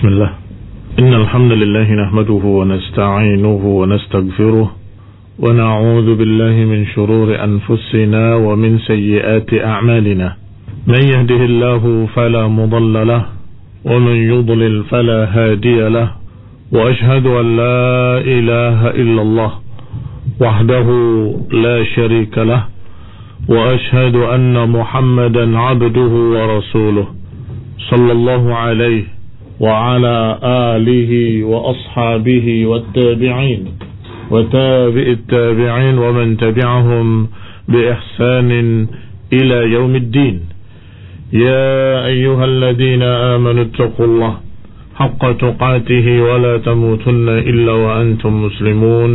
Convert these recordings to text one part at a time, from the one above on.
بسم الله إن الحمد لله نحمده ونستعينه ونستغفره ونعوذ بالله من شرور أنفسنا ومن سيئات أعمالنا من يهده الله فلا مضل له ومن يضلل فلا هادي له وأشهد أن لا إله إلا الله وحده لا شريك له وأشهد أن محمدا عبده ورسوله صلى الله عليه وعلى آله وأصحابه والتابعين وتابع التابعين ومن تبعهم بإحسان إلى يوم الدين يا أيها الذين آمنوا اتقوا الله حق تقاته ولا تموتن إلا وأنتم مسلمون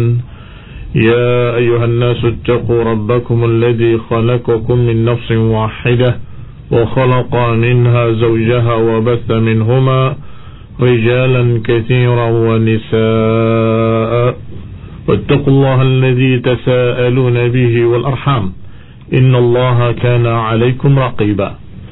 يا أيها الناس اتقوا ربكم الذي خلقكم من نفس واحدة وخلق منها زوجها وبث منهما رجالا كثيرا ونساء واتقوا الله الذي تساءلون به والأرحام إن الله كان عليكم رقيبا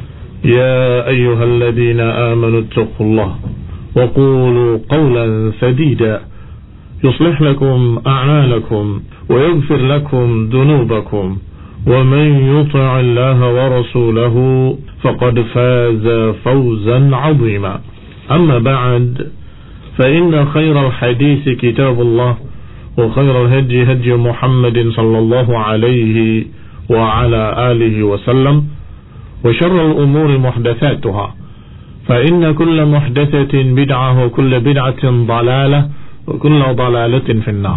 يا أيها الذين آمنوا اتقوا الله وقولوا قولا سديدا يصلح لكم أعمالكم ويغفر لكم ذنوبكم ومن يطع الله ورسوله فقد فاز فوزا عظيما أما بعد فإن خير الحديث كتاب الله وخير الهدي هدي محمد صلى الله عليه وعلى آله وسلم وشر الأمور محدثاتها فإن كل محدثة بدعة وكل بدعة ضلالة وكل ضلالة في النار.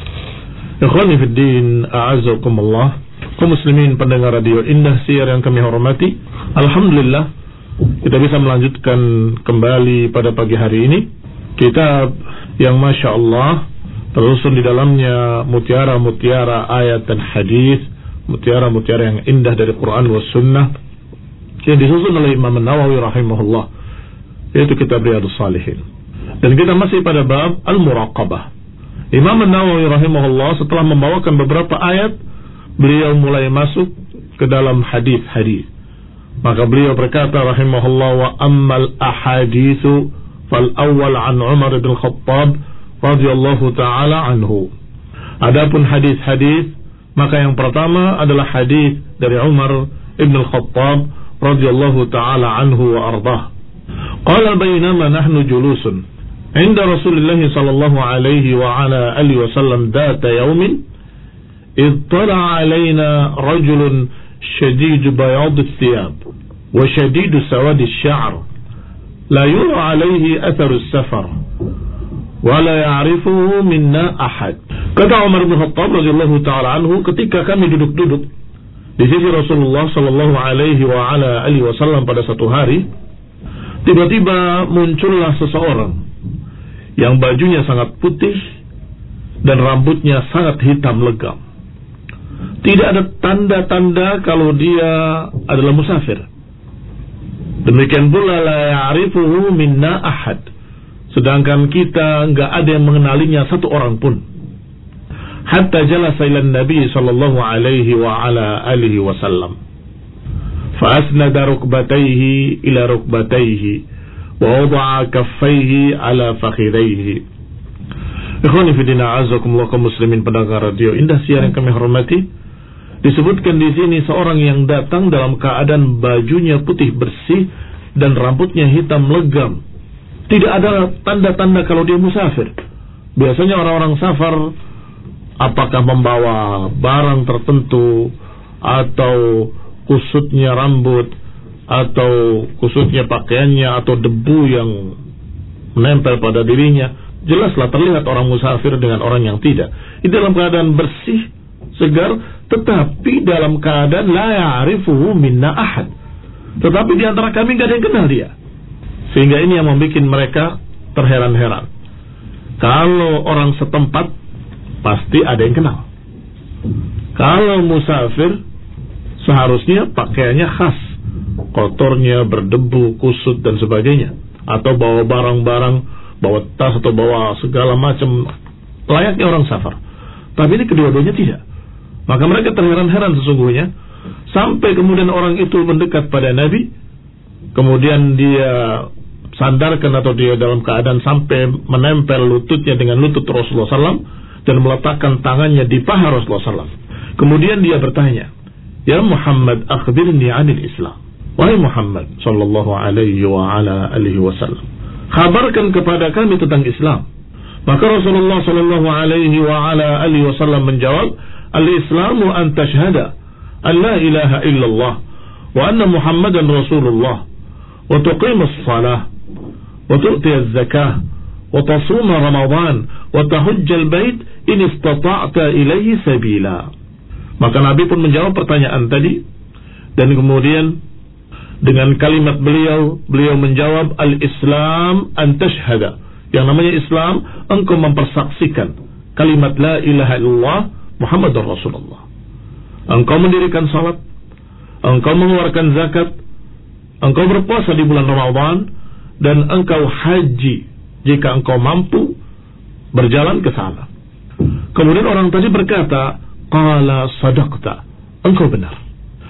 Ikhwani fi din, a'azzakumullah. Kaum muslimin pendengar radio Indah Siar yang kami hormati, alhamdulillah kita bisa melanjutkan kembali pada pagi hari ini kitab yang Masya Allah tersusun di dalamnya mutiara-mutiara ayat dan hadis, mutiara-mutiara yang indah dari Quran was Sunnah yang disusun oleh Imam Nawawi rahimahullah, yaitu kitab Riyadhus Shalihin. Dan kita masih pada bab Al-Muraqabah. Imam Nawawi rahimahullah setelah membawakan beberapa ayat, beliau mulai masuk ke dalam hadis-hadis. Maka beliau berkata rahimahullah, wa ammal ahaditsu fal awwal an Umar bin Khattab radhiyallahu taala anhu. Adapun hadis-hadis, maka yang pertama adalah hadis dari Umar bin Khattab radhiyallahu taala anhu wa ardhah. Qala bainama nahnu julusun 'inda Rasulillah sallallahu alaihi wa ala alihi wasallam dhata yawmin اطلع علينا رجل شديد بياض الثياب وشديد سواد الشعر لا يرى عليه أثر السفر ولا يعرفه منا أحد. Kata Umar bin Khattab radhiyallahu taala anhu, ketika kami duduk-duduk di sisi Rasulullah sallallahu alaihi wa ala alihi wasallam pada satu hari, tiba-tiba muncullah seseorang yang bajunya sangat putih dan rambutnya sangat hitam legam. Tidak ada tanda-tanda kalau dia adalah musafir. Demikian pula la ya'rifuhu minna ahad. Sedangkan kita enggak ada yang mengenalinya satu orang pun. Hatta jalasa ila Nabi sallallahu alaihi wa ala alihi wasallam. Fa asnada rukbatayhi ila rukbatayhi wa wada'a kaffayhi ala fakhidayhi. Ikhwani fi din, a'azzakumullah kaum muslimin pendengar radio Indah Siar yang kami hormati. Disebutkan di sini seorang yang datang dalam keadaan bajunya putih bersih dan rambutnya hitam legam. Tidak ada tanda-tanda kalau dia musafir. Biasanya orang-orang safar apakah membawa barang tertentu, atau kusutnya rambut, atau kusutnya pakaiannya, atau debu yang menempel pada dirinya. Jelaslah terlihat orang musafir dengan orang yang tidak. Itu dalam keadaan bersih, segar, tetapi dalam keadaan la ya'rifuhu minna ahad. Tetapi di antara kami tidak ada yang kenal dia. Sehingga ini yang membuat mereka terheran-heran. Kalau orang setempat pasti ada yang kenal. Kalau musafir seharusnya pakaiannya khas, kotornya, berdebu, kusut dan sebagainya, atau bawa barang-barang, bawa tas atau bawa segala macam layaknya orang safar. Tapi ini kedua-duanya tidak. Maka mereka terheran-heran sesungguhnya, sampai kemudian orang itu mendekat pada Nabi. Kemudian dia sandarkan atau dia dalam keadaan sampai menempel lututnya dengan lutut Rasulullah SAW dan meletakkan tangannya di paha Rasulullah SAW. Kemudian dia bertanya, "Ya Muhammad, akhbirni 'anil Islam." Wahai Muhammad sallallahu alaihi wa ala alihi wasallam, kabarkan kepada kami tentang Islam. Maka Rasulullah sallallahu alaihi wa ala alihi wasallam menjawab, "Al-Islamu an tashhada an la ilaha illallah wa anna Muhammadan Rasulullah wa tuqimus shalah wa tu'tiyaz zakah wa tasuma Ramadan wa tahujjal bait in istata'ta ilaihi sabila." Maka Nabi pun menjawab pertanyaan tadi, dan kemudian dengan kalimat beliau menjawab, "Al-Islam an tashhada." Yang namanya Islam, engkau mempersaksikan kalimat la ilaha illallah Muhammadur Rasulullah. Engkau mendirikan salat, engkau mengeluarkan zakat, engkau berpuasa di bulan Ramadan, dan engkau haji jika engkau mampu berjalan ke sana. Kemudian orang tadi berkata, "Qala sadaqta." Engkau benar.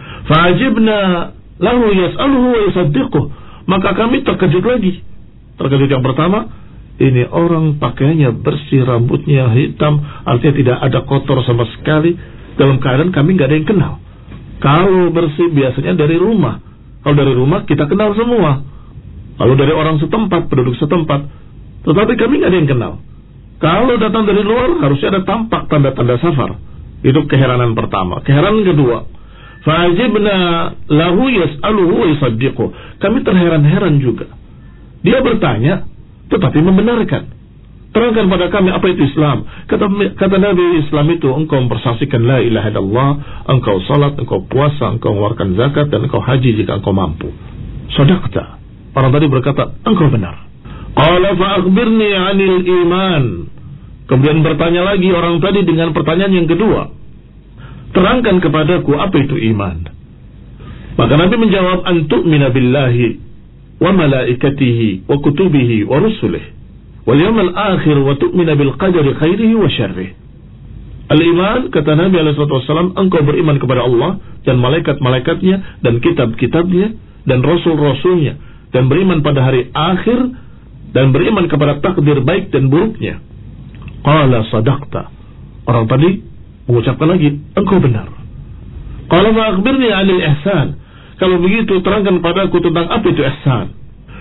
Fa'ajibna lahu yas'aluhu wa yusaddiquh. Maka kami terkejut lagi. Terkejut yang pertama, ini orang pakaiannya bersih, rambutnya hitam, artinya tidak ada kotor sama sekali, dalam keadaan kami nggak ada yang kenal. Kalau bersih biasanya dari rumah. Kalau dari rumah kita kenal semua. Kalau dari orang setempat, penduduk setempat. Tetapi kami nggak ada yang kenal. Kalau datang dari luar harusnya ada tampak tanda-tanda safar. Itu keheranan pertama. Keheranan kedua, fa'ajibna lahu yas'aluhu wa yusaddiquh. Kami terheran-heran juga. Dia bertanya tetapi membenarkan. Terangkan pada kami apa itu Islam. Kata Nabi, Islam itu engkau mempersaksikan la ilaha illallah, engkau salat, engkau puasa, engkau mengeluarkan zakat, dan engkau haji jika engkau mampu. Shadaqta. Orang tadi berkata, engkau benar. Qala fa akhbirni 'anil iman. Kemudian bertanya lagi orang tadi dengan pertanyaan yang kedua, terangkan kepadaku apa itu iman. Maka Nabi menjawab, an tu'mina billahi wa malaikatihi wa kutubihi wa rusulih wal yawmal akhir wa tu'mina bil qadari khairihi wa syarrih. Al-iman, kata Nabi SAW, engkau beriman kepada Allah dan malaikat-malaikatnya dan kitab-kitabnya dan rasul-rasulnya, dan beriman pada hari akhir, dan beriman kepada takdir baik dan buruknya. Qala sadaqta. Orang tadi mengucapkan lagi, engkau benar. Qala fa akhbirni 'anil ihsan. Kalau begitu terangkan padaku tentang apa itu ihsan.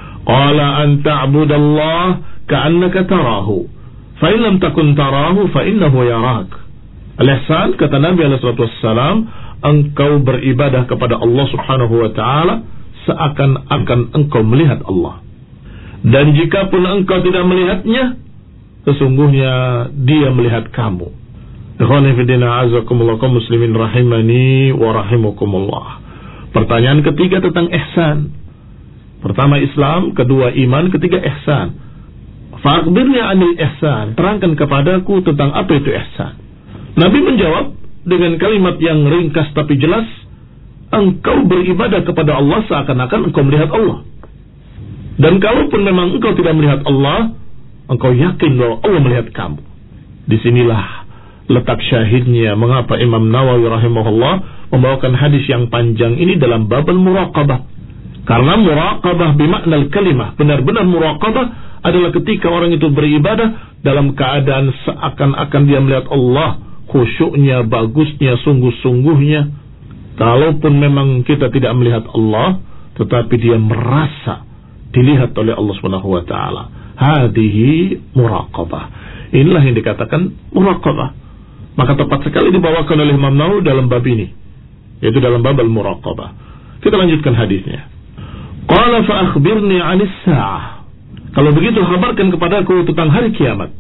Qala an ta'budallah ka'annaka tarahu, fa in lam takun tarahu fa innahu yarak. Al-ihsan, kata Nabi SAW, engkau beribadah kepada Allah Subhanahu wa ta'ala seakan-akan engkau melihat Allah. Dan jikapun engkau tidak melihatnya, sesungguhnya dia melihat kamu. Ikhwani fillah, azakumullah, kaum muslimin rahimani wa rahimakumullah. Pertanyaan ketiga tentang ihsan. Pertama Islam, kedua iman, ketiga ihsan. Fa'akhbirni 'anil ihsan. Terangkan kepadaku tentang apa itu ihsan. Nabi menjawab dengan kalimat yang ringkas tapi jelas, engkau beribadah kepada Allah seakan-akan engkau melihat Allah. Dan kalaupun memang engkau tidak melihat Allah, engkau yakin bahwa Allah melihat kamu. Disinilah letak syahidnya mengapa Imam Nawawi rahimahullah membawakan hadis yang panjang ini dalam bab al-muraqabah. Karena muraqabah bimakna al-kalimah, benar-benar muraqabah adalah ketika orang itu beribadah dalam keadaan seakan-akan dia melihat Allah, khusyuknya, bagusnya, sungguh-sungguhnya. Kalaupun memang kita tidak melihat Allah, tetapi dia merasa dilihat oleh Allah Subhanahu wa taala. Hadihi muraqabah. Inilah yang dikatakan muraqabah. Maka tepat sekali dibawakan oleh Imam Nawawi dalam bab ini, yaitu dalam bab al-muraqabah. Kita lanjutkan hadisnya. Qala fa akhbirni 'anis sa'ah. Kalau begitu kabarkan kepadaku tentang hari kiamat.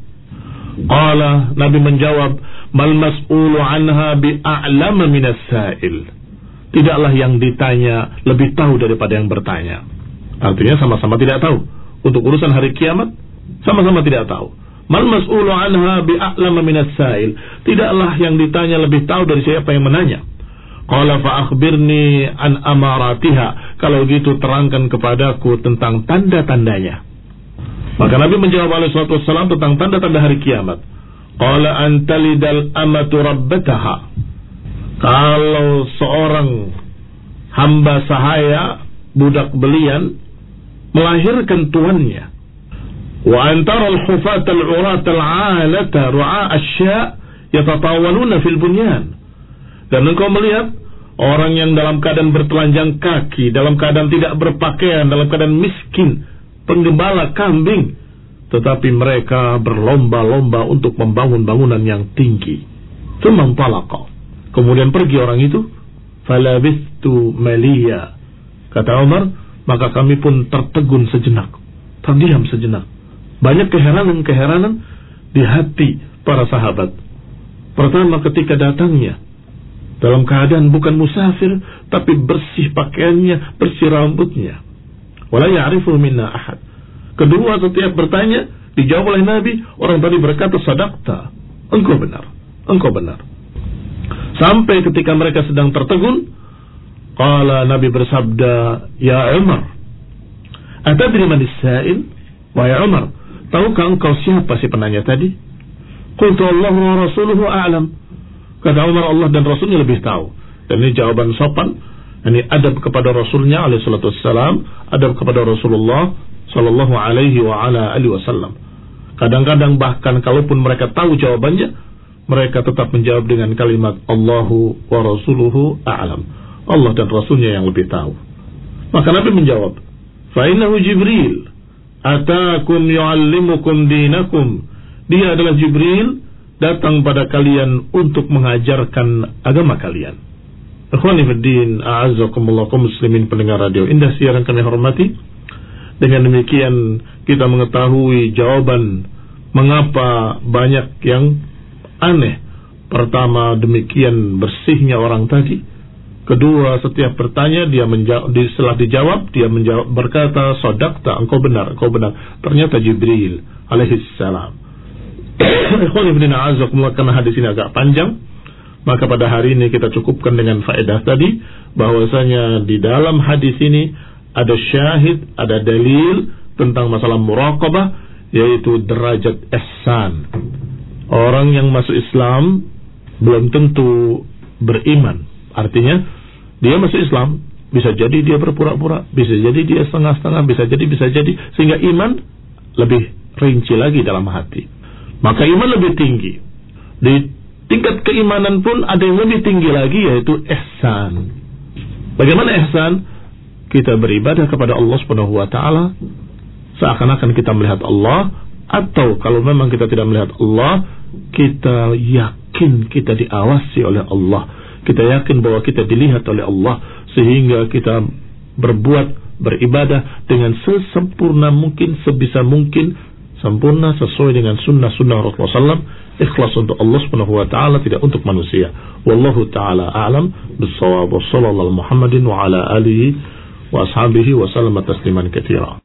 Qala, Nabi menjawab, mal mas'ulu 'anha bi'a'lama minas sa'il. Tidaklah yang ditanya lebih tahu daripada yang bertanya. Artinya sama-sama tidak tahu. Untuk urusan hari kiamat, sama-sama tidak tahu. Mal mas'ulu anha bi'a'lama minas sa'il. Tidaklah yang ditanya lebih tahu dari siapa yang menanya. Qala fa akhbirni an amaratiha. Kalau gitu terangkan kepadaku tentang tanda-tandanya. Maka Nabi menjawab alaihi salatu wassalam tentang tanda-tanda hari kiamat. Qala an talidal amatu rabbataha. Kalau seorang hamba sahaya, budak belian, melahirkan tuannya. Wa antara al-hufat al-urat al-'alata ru'a asya' yatatawaluna fil bunyan. Dan engkau melihat orang yang dalam keadaan bertelanjang kaki, dalam keadaan tidak berpakaian, dalam keadaan miskin, penggembala kambing, tetapi mereka berlomba-lomba untuk membangun bangunan yang tinggi. Tsumma talaqa. Kemudian pergi orang itu. Falabistu maliya. Kata Umar, maka kami pun tertegun sejenak, terdiam sejenak. Banyak keheranan-keheranan di hati para sahabat. Pertama, ketika datangnya dalam keadaan bukan musafir, tapi bersih pakaiannya, bersih rambutnya. Wala ya'rifu minna ahad. Kedua, setiap bertanya, dijawab oleh Nabi, orang tadi berkata, sadaqta, engkau benar, engkau benar. Sampai ketika mereka sedang tertegun, qala, Nabi bersabda, ya Umar, atadri man as-sa'il? Wahai Umar, tahukah engkau siapa si penanya tadi? Qultu Allah wa rasuluhu a'lam. Kata Umar, Allah dan Rasulnya lebih tahu. Dan ini jawaban sopan. Ini adab kepada Rasulnya alaihi salatu wassalam, adab kepada Rasulullah sallallahu alaihi wa ala alihi wasallam. Kadang-kadang bahkan kalaupun mereka tahu jawabannya, mereka tetap menjawab dengan kalimat Allahu wa rasuluhu a'lam. Allah dan Rasulnya yang lebih tahu. Maka Nabi menjawab, fa innahu Jibril atakum yu'allimukum dinakum. Dia adalah Jibril, datang pada kalian untuk mengajarkan agama kalian. Ikhwani fiddin, a'azzakumullah, kaum muslimin pendengar radio Indah siaran kami hormati. Dengan demikian kita mengetahui jawaban mengapa banyak yang aneh. Pertama, demikian bersihnya orang tadi. Kedua, setiap bertanya dia setelah dijawab dia berkata, sadaqta, engkau benar, engkau benar. Ternyata Jibril alaihi salam. Karena hadis ini agak panjang, maka pada hari ini kita cukupkan dengan faedah tadi, bahwasanya di dalam hadis ini ada syahid, ada dalil tentang masalah muraqabah, yaitu derajat ihsan. Orang yang masuk Islam belum tentu beriman. Artinya dia masuk Islam, bisa jadi dia berpura-pura, bisa jadi dia setengah-setengah, bisa jadi, sehingga iman lebih rinci lagi dalam hati. Maka iman lebih tinggi. Di tingkat keimanan pun ada yang lebih tinggi lagi, yaitu ihsan. Bagaimana ihsan? Kita beribadah kepada Allah Subhanahu wa taala seakan-akan kita melihat Allah, atau kalau memang kita tidak melihat Allah, kita yakin kita diawasi oleh Allah. Kita yakin bahwa kita dilihat oleh Allah, sehingga kita beribadah dengan sesempurna mungkin, sebisa mungkin, sempurna sesuai dengan sunnah-sunnah Rasulullah SAW, ikhlas untuk Allah Subhanahu wa taala, tidak untuk manusia. Wallahu taala a'lam bis-shawab. Wassallallahu Muhammadin wa ala alihi wa ashabihi wa sallama tasliman katsira.